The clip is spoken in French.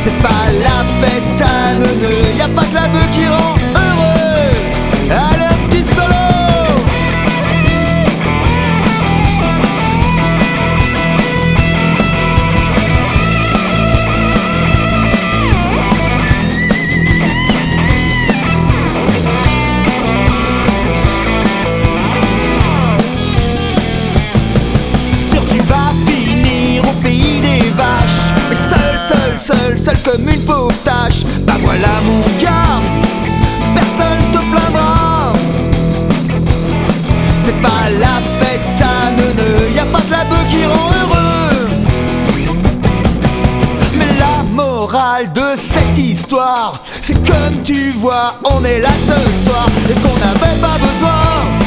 C'est pas la fête à neuneu, y a pas que la beuh qui rend heureux. Allez, un petit solo. Sûr tu vas finir au pays des vaches, mais seul comme une pauvre tâche. Bah voilà mon gars, personne te plaindra. C'est pas la fête à neuneu, y a pas que la beuh qui rend heureux. Mais la morale de cette histoire, c'est comme tu vois, on est là ce soir et qu'on n'avait pas besoin